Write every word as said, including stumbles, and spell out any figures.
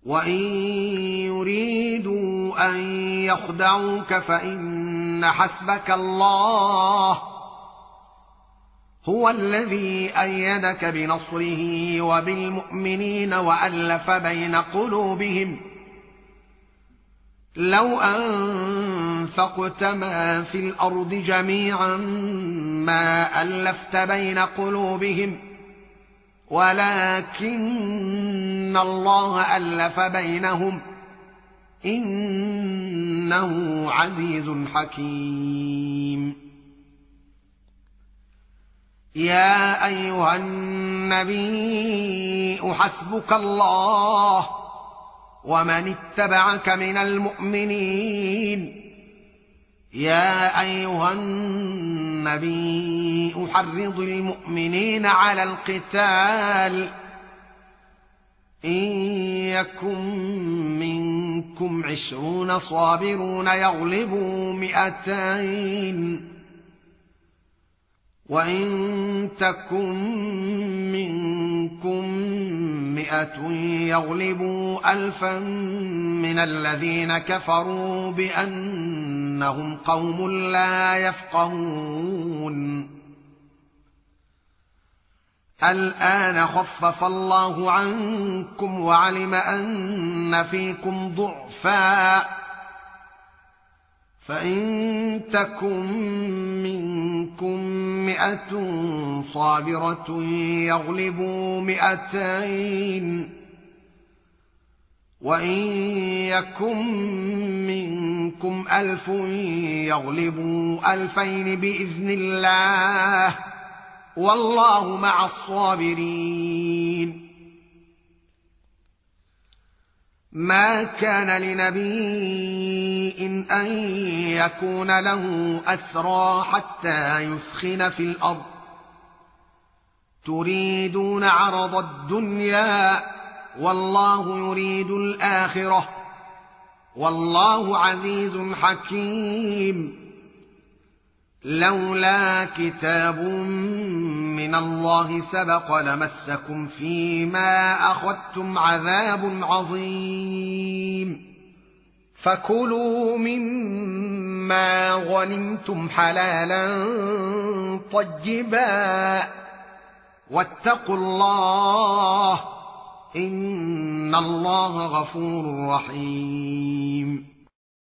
وإن يريدوا أن يخدعوك فإن حسبك الله هو الذي أيدك بنصره وبالمؤمنين وألف بين قلوبهم لو أنفقت ما في الأرض جميعا ما ألفت بين قلوبهم ولكن الله ألف بينهم إنه عزيز حكيم. يا أيها النبي حسبك الله ومن اتبعك من المؤمنين. يا أيها النبي حرض المؤمنين على القتال إن يكن منكم عشرون صابرون يغلبوا مئتين وإن تكن منكم مئة يغلبوا ألفا من الذين كفروا بأنهم قوم لا يفقهون. الآن خفف الله عنكم وعلم أن فيكم ضعفا فإن تكن منكم مئة صابرة يغلبوا مئتين وإن يكن منكم ألف يغلبوا ألفين بإذن الله والله مع الصابرين. ما كان لنبي أن يكون له أسرى حتى يثخن في الأرض تريدون عرض الدنيا والله يريد الآخرة والله عزيز حكيم. لولا كتاب من الله سبق لمسكم فيما أخذتم عذاب عظيم. فكلوا مما غنمتم حلالا طيبا واتقوا الله إن الله غفور رحيم.